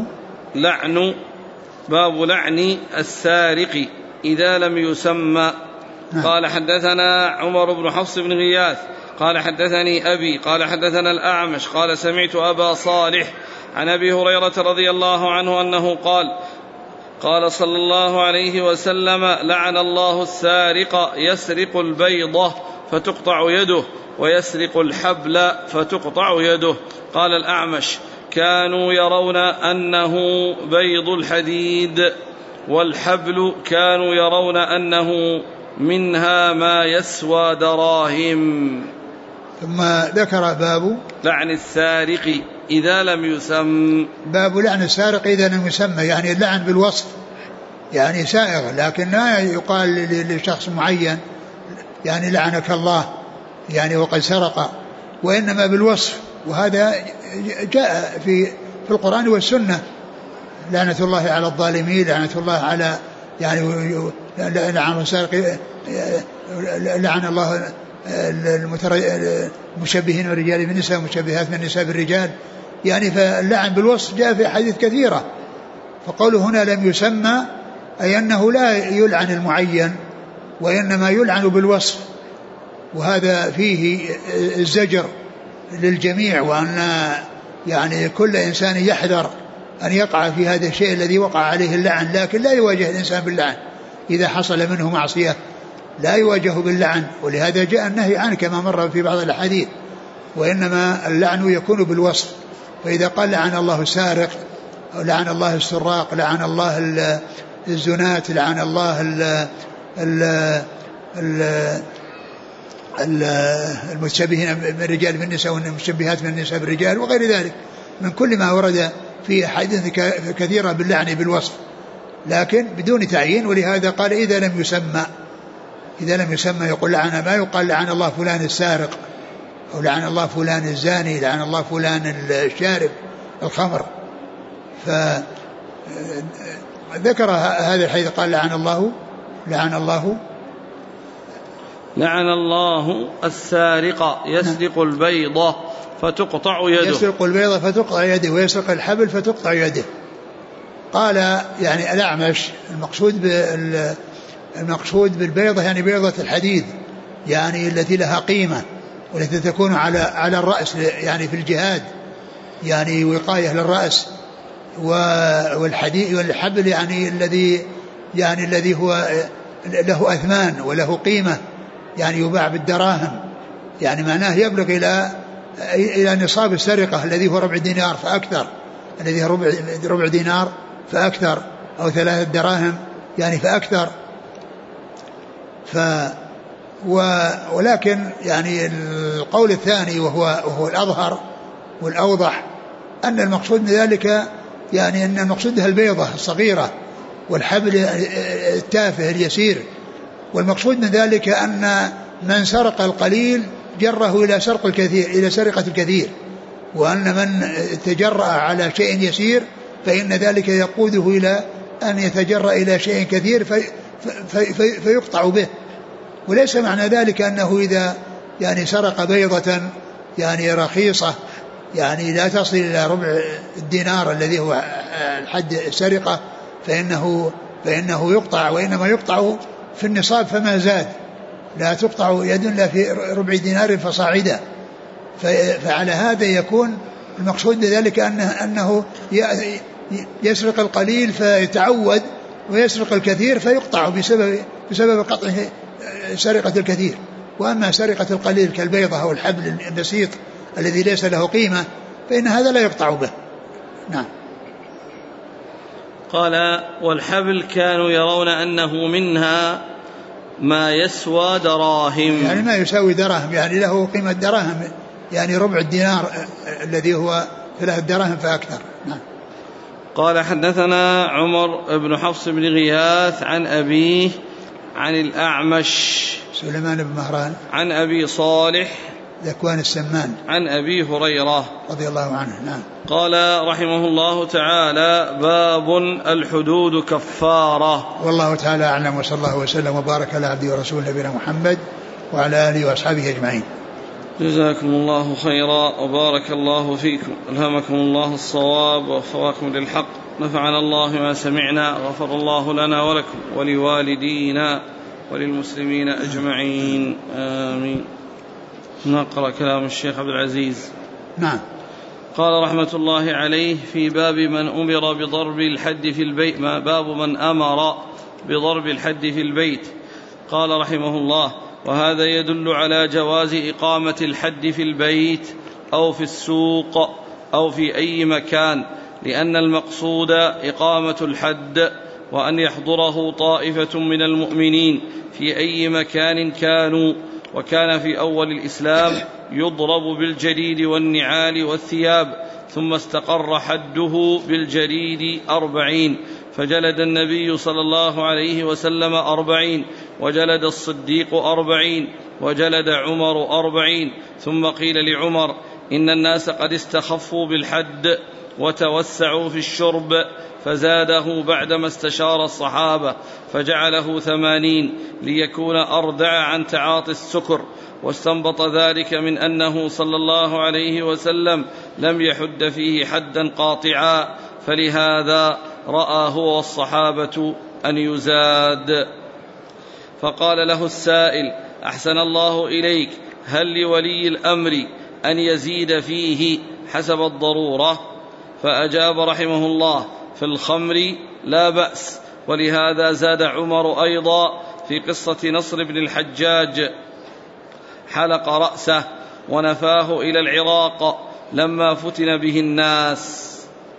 باب لعن السارق إذا لم يسمى. قال حدثنا عمر بن حفص بن غياث قال حدثني أبي قال حدثنا الأعمش قال سمعت أبا صالح عن أبي هريرة رضي الله عنه أنه قال صلى الله عليه وسلم: لعن الله السارق يسرق البيضة فتقطع يده ويسرق الحبل فتقطع يده. قال الأعمش: كانوا يرون أنه بيض الحديد، والحبل كانوا يرون أنه منها ما يسوى دراهم. ثم ذكر باب لعن السارق إذا لم يسم. باب لعن السارق إذا لم يسمى، يعني اللعن بالوصف، يعني سائغ، لكن لا يقال لشخص معين يعني لعنك الله يعني وقد سرق، وإنما بالوصف. وهذا جاء في القرآن والسنة: لعنة الله على الظالمين، لعنة الله على يعني لعن السارق، لعن الله المشبهين بالرجال بالنساء والمشبهات بالنساء بالرجال. يعني فاللعن بالوصف جاء في حديث كثيرة. فقوله هنا لم يسمى أي أنه لا يلعن المعين وإنما يلعن بالوصف، وهذا فيه الزجر للجميع، وأن يعني كل إنسان يحذر أن يقع في هذا الشيء الذي وقع عليه اللعن، لكن لا يواجه الإنسان باللعن إذا حصل منه معصية، لا يواجه باللعن، ولهذا جاء النهي عنه كما مر في بعض الأحاديث. وإنما اللعن يكون بالوصف. فإذا قال لعن الله السارق، أو لعن الله السراق، لعن الله الزنات، لعن الله المتشبهين بالرجال بالنساء والمشبهات بالنساء بالرجال وغير ذلك من كل ما ورد في حديث كثيرة باللعن بالوصف، لكن بدون تعيين. ولهذا قال إذا لم يسمى، إذا لم يسمى يقول لعن، ما يقال لعن الله فلان السارق، أو لعن الله فلان الزاني، لعن الله فلان الشارب الخمر. فذكر هذا الحديث قال لعن الله السارق يسرق البيضة فتقطع يده، يسرق البيضة فتقطع يده ويسرق الحبل فتقطع يده. قال يعني الأعمش المقصود بالبيضة يعني بيضة الحديد، يعني التي لها قيمة والتي تكون على الرأس يعني في الجهاد، يعني وقاية للرأس. والحديد والحبل يعني الذي هو له أثمان وله قيمة، يعني يباع بالدراهم، يعني معناه يبلغ إلى نصاب السرقة الذي هو ربع دينار فأكثر، الذي هو ربع دينار فأكثر، أو 3 دراهم يعني فأكثر. ولكن يعني القول الثاني وهو الأظهر والأوضح أن المقصود من ذلك يعني أن المقصود بها البيضة الصغيرة والحبل التافه اليسير، والمقصود من ذلك أن من سرق القليل جره إلى سرقة الكثير، وأن من تجرأ على شيء يسير فإن ذلك يقوده إلى أن يتجرأ إلى شيء كثير فيقطع به. وليس معنى ذلك أنه إذا يعني سرق بيضة يعني رخيصة يعني لا تصل إلى ربع الدينار الذي هو الحد السرقة فإنه يقطع، وإنما يقطع في النصاب فما زاد، لا تقطع يد إلا في ربع دينار فصاعدا. فعلى هذا يكون المقصود بذلك أنه يسرق القليل فيتعود ويسرق الكثير فيقطع بسبب قطعه سرقة الكثير. وأما سرقة القليل كالبيضة أو الحبل البسيط الذي ليس له قيمة فإن هذا لا يقطع به. نعم. قال والحبل كانوا يرون أنه منها ما يسوى دراهم، يعني ما يساوي دراهم، يعني له قيمة دراهم، يعني ربع الدينار الذي هو 3 دراهم فأكثر. نعم. قال حدثنا عمر بن حفص بن غياث عن أبيه عن الأعمش سليمان بن مهران عن أبي صالح ذكوان السمان عن أبي هريرة رضي الله عنه. نعم. قال رحمه الله تعالى: باب الحدود كفارة. والله تعالى أعلم، وصلى الله وسلم وبارك على عبده ورسوله نبينا محمد وعلى آله وأصحابه أجمعين. جزاكم الله خيرا وبارك الله فيكم، ألهمكم الله الصواب ووفقكم للحق، نفعنا الله ما سمعنا، غفر الله لنا ولكم ولوالدينا وللمسلمين أجمعين، آمين. نقرأ كلام الشيخ عبد العزيز. نعم. قال رحمة الله عليه: في باب من أمر بضرب الحد في البيت، باب من أمر بضرب الحد في البيت. قال رحمه الله: وهذا يدل على جواز إقامة الحد في البيت أو في السوق أو في أي مكان، لأن المقصود إقامة الحد، وأن يحضره طائفة من المؤمنين في أي مكان كانوا. وكان في أول الإسلام يضرب بالجريد والنعال والثياب، ثم استقر حده بالجريد 40، فجلد النبي صلى الله عليه وسلم 40، وجلد الصديق 40، وجلد عمر 40. ثم قيل لعمر: إن الناس قد استخفوا بالحد وتوسعوا في الشرب، فزاده بعدما استشار الصحابة فجعله 80 ليكون أردع عن تعاطي السكر، واستنبط ذلك من أنه صلى الله عليه وسلم لم يحد فيه حدا قاطعا، فلهذا رأى هو والصحابة أن يزاد. فقال له السائل: أحسن الله إليك، هل لولي الأمر أن يزيد فيه حسب الضرورة؟ فأجاب رحمه الله: في الخمر لا بأس. ولهذا زاد عمر أيضا في قصة نصر بن الحجاج: حلق رأسه ونفاه إلى العراق لما فتن به الناس.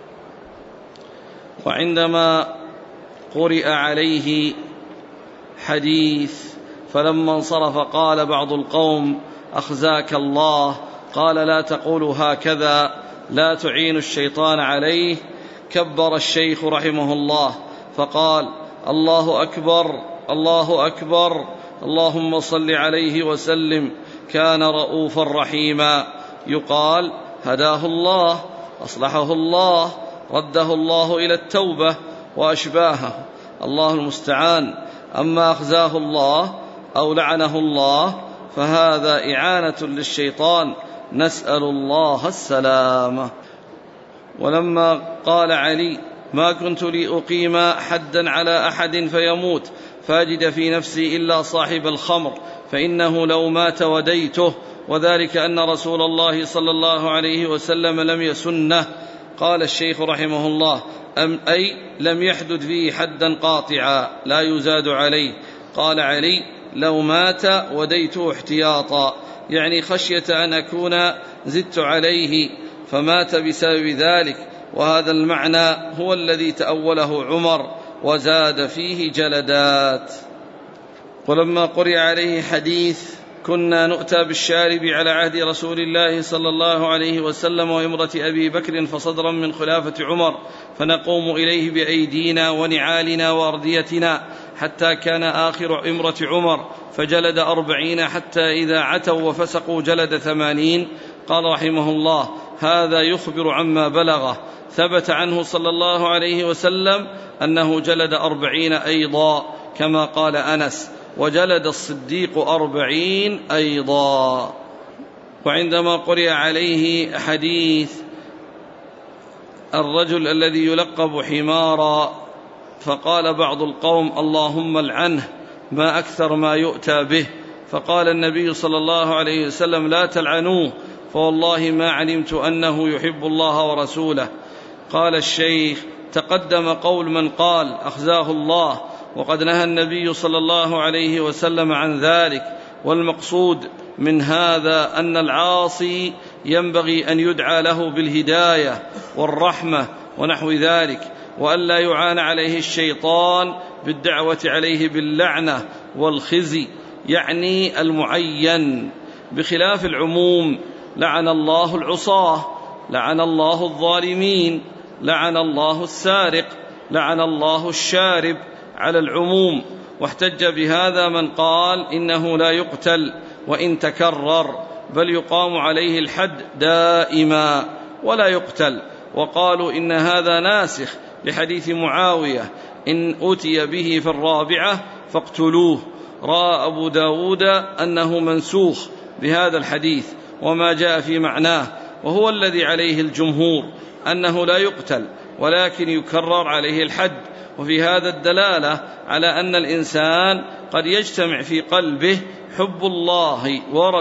وعندما قرئ عليه حديث فلما انصرف قال بعض القوم: أخزاك الله. قال: لا تقولوا هكذا، لا تعين الشيطان عليه. كبر الشيخ رحمه الله فقال: الله أكبر، الله أكبر، اللهم صل عليه وسلم، كان رؤوفا رحيما. يقال: هداه الله، أصلحه الله، رده الله إلى التوبة وأشباهه، الله المستعان. أما أخزاه الله أو لعنه الله فهذا إعانة للشيطان، نسأل الله السلامة. ولما قال علي: ما كنت لأقيم حدا على أحد فيموت فاجد في نفسي إلا صاحب الخمر، فإنه لو مات وديته، وذلك أن رسول الله صلى الله عليه وسلم لم يسنه. قال الشيخ رحمه الله: أي لم يحدد فيه حدا قاطعا لا يزاد عليه. قال علي: لو مات وديته احتياطا، يعني خشية أن أكون زدت عليه فمات بسبب ذلك. وهذا المعنى هو الذي تأوله عمر وزاد فيه جلدات. ولما قرئ عليه حديث: كنا نؤتى بالشارب على عهد رسول الله صلى الله عليه وسلم وإمرة أبي بكر فصدرا من خلافة عمر، فنقوم إليه بأيدينا ونعالنا وأرديتنا، حتى كان آخر إمرة عمر فجلد 40، حتى إذا عتوا وفسقوا جلد 80. قال رحمه الله: هذا يخبر عما بلغه، ثبت عنه صلى الله عليه وسلم أنه جلد 40 أيضا كما قال أنس، وجلد الصديق 40 أيضا. وعندما قرئ عليه حديث الرجل الذي يلقب حمارا، فقال بعض القوم: اللهم العنه، ما أكثر ما يؤتى به. فقال النبي صلى الله عليه وسلم: لا تلعنوه، فوالله ما علمت أنه يحب الله ورسوله. قال الشيخ: تقدم قول من قال: أخزاه الله، وقد نهى النبي صلى الله عليه وسلم عن ذلك. والمقصود من هذا أن العاصي ينبغي أن يدعى له بالهداية والرحمة ونحو ذلك، وأن لا يعان عليه الشيطان بالدعوة عليه باللعنة والخزي، يعني المعين، بخلاف العموم: لعن الله العصاة، لعن الله الظالمين، لعن الله السارق، لعن الله الشارب على العموم. واحتج بهذا من قال إنه لا يقتل وإن تكرر، بل يقام عليه الحد دائما ولا يقتل. وقالوا إن هذا ناسخ لحديث معاوية إن أتي به في الرابعة فاقتلوه. رأى أبو داود أنه منسوخ بهذا الحديث وما جاء في معناه، وهو الذي عليه الجمهور أنه لا يقتل ولكن يكرر عليه الحد. وفي هذا الدلالة على أن الإنسان قد يجتمع في قلبه حب الله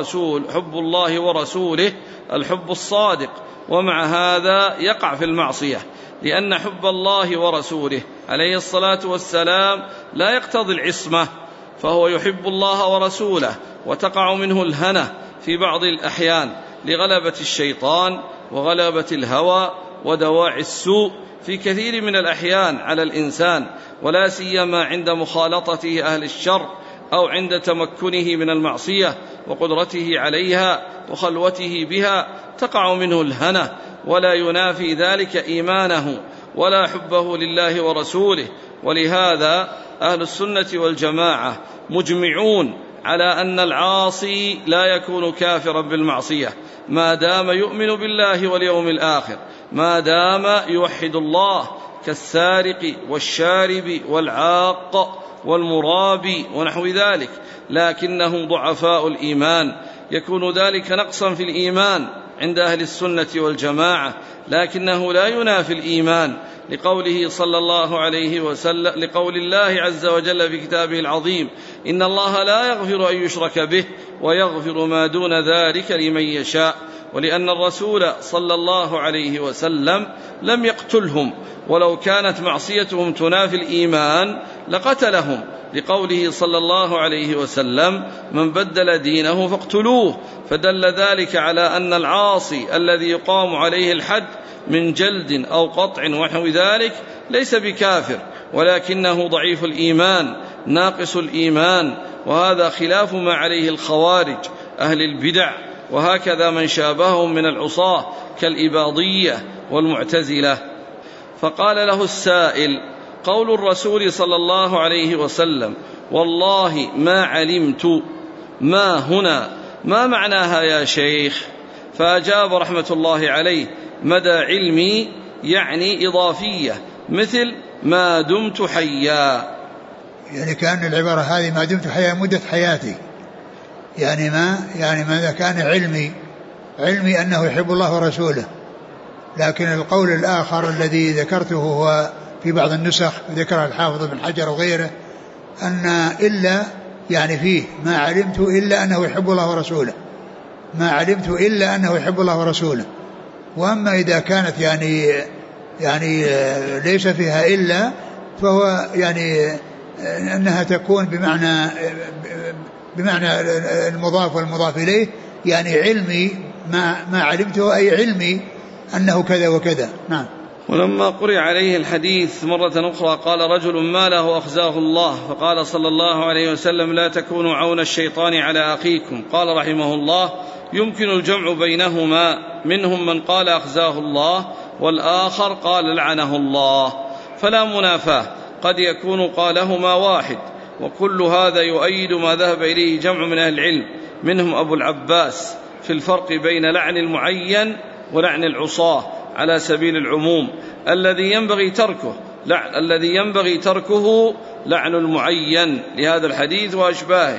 ورسوله الحب الصادق، ومع هذا يقع في المعصية، لأن حب الله ورسوله عليه الصلاة والسلام لا يقتضي العصمة، فهو يحب الله ورسوله وتقع منه الهنة في بعض الأحيان لغلبة الشيطان وغلبة الهوى ودواعي السوء في كثير من الأحيان على الإنسان، ولا سيما عند مخالطته أهل الشر أو عند تمكنه من المعصية وقدرته عليها وخلوته بها تقع منه الهنة، ولا ينافي ذلك إيمانه ولا حبه لله ورسوله. ولهذا أهل السنة والجماعة مجمعون على أن العاصي لا يكون كافرا بالمعصية ما دام يؤمن بالله واليوم الآخر، ما دام يوحد الله، كالسارق والشارب والعاق والمرابي ونحو ذلك، لكنهم ضعفاء الإيمان. يكون ذلك نقصا في الإيمان عند أهل السنة والجماعة، لكنه لا ينافي الإيمان، لقوله صلى الله عليه وسلم، لقول الله عز وجل في كتابه العظيم: إن الله لا يغفر أن يشرك به ويغفر ما دون ذلك لمن يشاء. ولأن الرسول صلى الله عليه وسلم لم يقتلهم، ولو كانت معصيتهم تنافي الإيمان لقتلهم، لقوله صلى الله عليه وسلم: من بدل دينه فاقتلوه. فدل ذلك على أن العاصي الذي يقام عليه الحد من جلد أو قطع ونحو ذلك ليس بكافر، ولكنه ضعيف الإيمان ناقص الإيمان، وهذا خلاف ما عليه الخوارج أهل البدع، وهكذا من شابههم من العصاة كالإباضية والمعتزلة. فقال له السائل: قول الرسول صلى الله عليه وسلم: والله ما علمت، ما هنا ما معناها يا شيخ؟ فأجاب رحمة الله عليه: مدى علمي يعني إضافية، مثل ما دمت حيا. يعني كان العبارة هذه ما دمت حيا مدة حياتي، يعني ماذا كان علمي أنه يحب الله ورسوله. لكن القول الآخر الذي ذكرته هو في بعض النسخ ذكر الحافظ بن حجر وغيره أن إلا يعني فيه ما علمت إلا أنه يحب الله ورسوله، ما علمت إلا أنه يحب الله ورسوله. وأما إذا كانت يعني ليس فيها إلا، فهو يعني أنها تكون بمعنى المضاف والمضاف إليه، يعني علمي ما علمته أي علمي أنه كذا وكذا. نعم. ولما قرئ عليه الحديث مرة أخرى قال رجل ما له أخزاه الله، فقال صلى الله عليه وسلم: لا تكونوا عون الشيطان على أخيكم. قال رحمه الله: يمكن الجمع بينهما، منهم من قال أخزاه الله والآخر قال لعنه الله، فلا منافاة، قد يكون قالهما واحد. وكل هذا يؤيد ما ذهب إليه جمع من أهل العلم، منهم أبو العباس، في الفرق بين لعن المعين ولعن العصاة على سبيل العموم. الذي ينبغي تركه لعن المعين لهذا الحديث وأشباهه،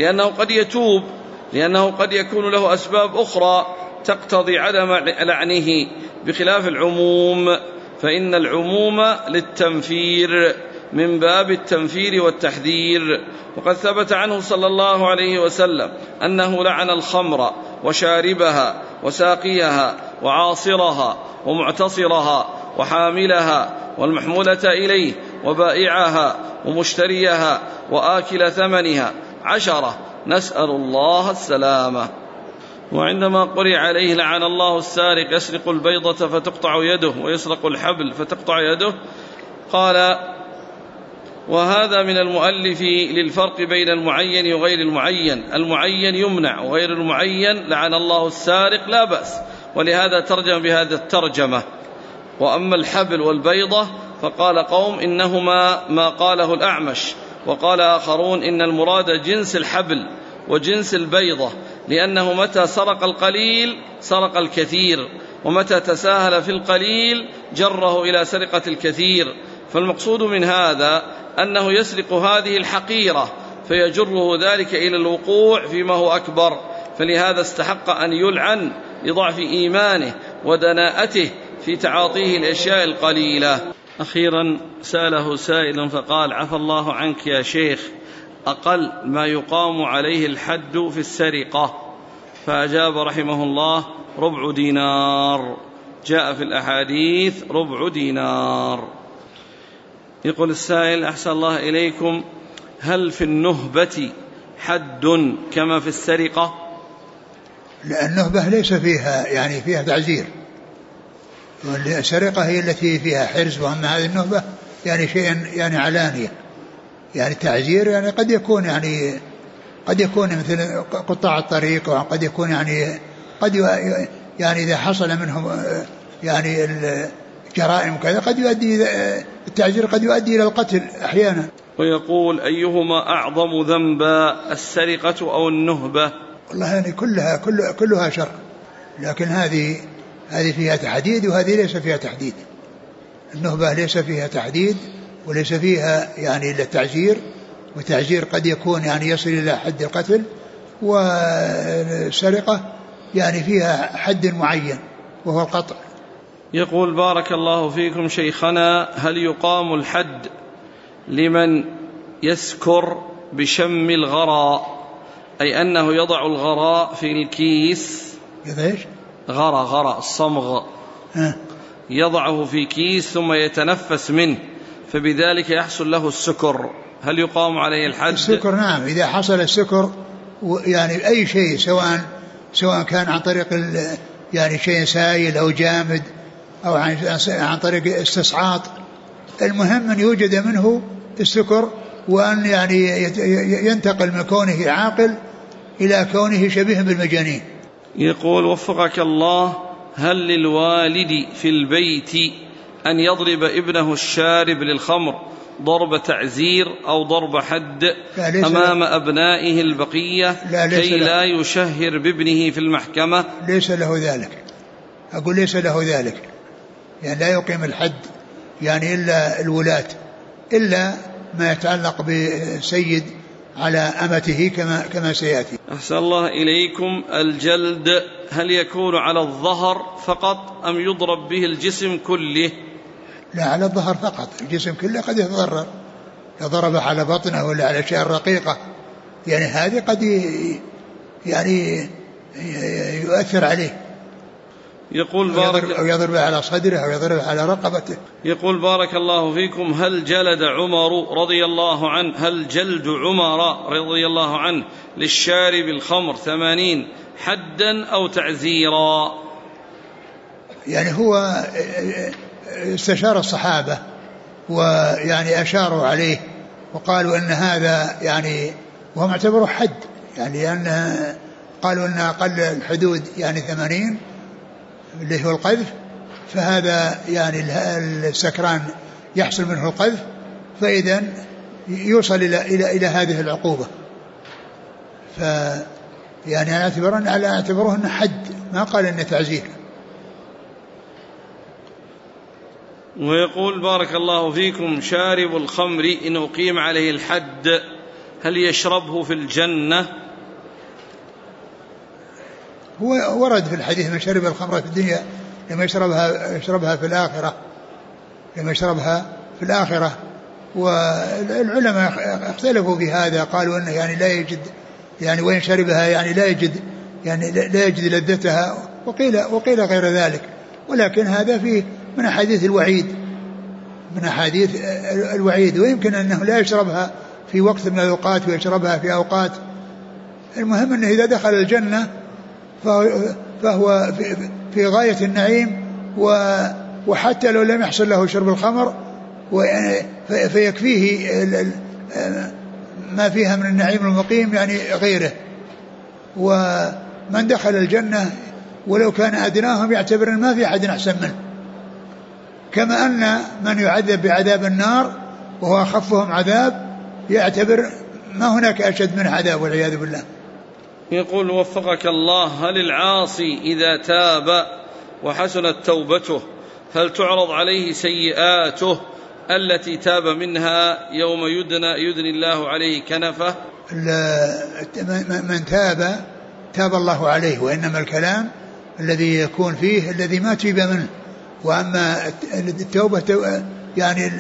لأنه قد يكون له أسباب أخرى تقتضي عدم لعنه، بخلاف العموم، فإن العموم للتنفير من باب التنفير والتحذير. وقد ثبت عنه صلى الله عليه وسلم أنه لعن الخمر وشاربها وساقيها وعاصرها ومعتصرها وحاملها والمحمولة إليه وبائعها ومشتريها وآكل ثمنها 10، نسأل الله السلامة. وعندما قرئ عليه لعن الله السارق يسرق البيضة فتقطع يده ويسرق الحبل فتقطع يده، قال: وهذا من المؤلف للفرق بين المعين وغير المعين، المعين يمنع وغير المعين لعن الله السارق لا بأس، ولهذا ترجم بهذا الترجمة. وأما الحبل والبيضة فقال قوم إنهما ما قاله الأعمش، وقال آخرون إن المراد جنس الحبل وجنس البيضة، لأنه متى سرق القليل سرق الكثير، ومتى تساهل في القليل جره إلى سرقة الكثير. فالمقصود من هذا أنه يسرق هذه الحقيرة فيجره ذلك إلى الوقوع فيما هو أكبر، فلهذا استحق أن يلعن لضعف إيمانه ودناءته في تعاطيه الأشياء القليلة. أخيرا سأله سائل فقال: عفى الله عنك يا شيخ، أقل ما يقام عليه الحد في السرقة؟ فأجاب رحمه الله: ربع دينار، جاء في الأحاديث ربع دينار. يقول السائل: أحسن الله إليكم، هل في النهبة حد كما في السرقة؟ لأن النهبة ليس فيها يعني فيها تعزير، والسرقة هي التي فيها حرز، وأما هذه النهبة يعني شيء يعني علانية، يعني تعزير يعني قد يكون مثل قطاع الطريق، وقد يكون يعني إذا حصل منهم يعني الجرائم كذا قد يؤدي التعزير قد يؤدي إلى القتل أحيانا. ويقول: أيهما أعظم ذنبا، السرقة أو النهبة؟ والله يعني كلها شر، لكن هذه فيها تحديد وهذه ليس فيها تحديد. النهبة ليس فيها تحديد وليس فيها يعني إلا التعزير، والتعزير قد يكون يعني يصل إلى حد القتل، والسرقة يعني فيها حد معين وهو القطع. يقول: بارك الله فيكم شيخنا، هل يقام الحد لمن يسكر بشم الغراء، أي أنه يضع الغراء في الكيس؟ غراء الصمغ، يضعه في كيس ثم يتنفس منه فبذلك يحصل له السكر، هل يقام عليه الحد؟ السكر نعم، إذا حصل السكر يعني أي شيء سواء كان عن طريق يعني شيء سائل أو جامد أو عن طريق استصعاط، المهم أن يوجد منه السكر، وأن يعني ينتقل من كونه عاقل إلى كونه شبيه بالمجانين. يقول: وفقك الله، هل للوالد في البيت أن يضرب ابنه الشارب للخمر ضرب تعزير أو ضرب حد أمام أبنائه البقية كي لا يشهر بابنه في المحكمة؟ ليس له ذلك، أقول ليس له ذلك، يعني لا يقيم الحد يعني إلا الولاة، إلا ما يتعلق بسيد على أمته كما سيأتي. أحسن الله إليكم، الجلد هل يكون على الظهر فقط أم يضرب به الجسم كله؟ لا، على الظهر فقط، الجسم كله قد يتضرر، يضرب على بطنه ولا على شيء رقيقة، يعني هذه قد يعني يؤثر عليه. يقول: أو يضرب على صدره أو يضرب على رقبته. يقول: بارك الله فيكم، هل جلد عمر رضي الله عنه، هل جلد عمر رضي الله عنه للشارب الخمر 80 حدا أو تعزيرا؟ يعني هو استشار الصحابة ويعني أشاروا عليه وقالوا أن هذا يعني، وهم اعتبروا حد، يعني لأن قالوا أن أقل الحدود يعني 80 اللي هو القذف، فهذا يعني السكران يحصل منه القذف، فإذا يوصل إلى هذه العقوبة. يعني أنا أعتبره أنه حد، ما قال أنه تعزير. ويقول: بارك الله فيكم، شارب الخمر إن أقيم عليه الحد هل يشربه في الجنة؟ هو ورد في الحديث: من شرب الخمر في الدنيا لما يشربها في الآخرة، والعلماء اختلفوا في هذا، قالوا أنه يعني لا يجد، يعني وين شربها يعني لا يجد لذتها، وقيل غير ذلك، ولكن هذا فيه من أحاديث الوعيد، ويمكن أنه لا يشربها في وقت من الأوقات ويشربها في أوقات. المهم أنه إذا دخل الجنة فهو في غاية النعيم، وحتى لو لم يحصل له شرب الخمر فيكفيه ما فيها من النعيم المقيم يعني غيره. ومن دخل الجنة ولو كان أدناهم يعتبر ما في أحد أحسن منه، كما أن من يعذب بعذاب النار وهو أخفهم عذاب يعتبر ما هناك أشد من عذاب والعياذ بالله. يقول وفقك الله: هل العاصي إذا تاب وحسنت توبته هل تعرض عليه سيئاته التي تاب منها يوم يدني الله عليه كنفه؟ من تاب الله عليه، وإنما الكلام الذي يكون فيه الذي ما تيب منه، وأما التوبة يعني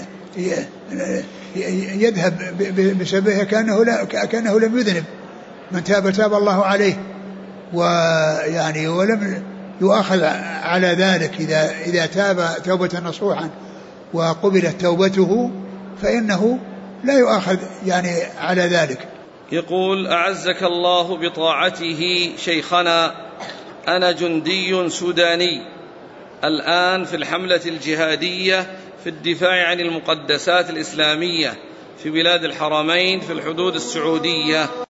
يذهب بسببها كأنه لم يذنب. من تاب الله عليه، ويعني ولم يؤاخذ على ذلك إذا تاب توبة نصوحا وقبلت توبته فإنه لا يؤاخذ يعني على ذلك. يقول: أعزك الله بطاعته شيخنا، أنا جندي سوداني الآن في الحملة الجهادية في الدفاع عن المقدسات الإسلامية في بلاد الحرمين في الحدود السعودية.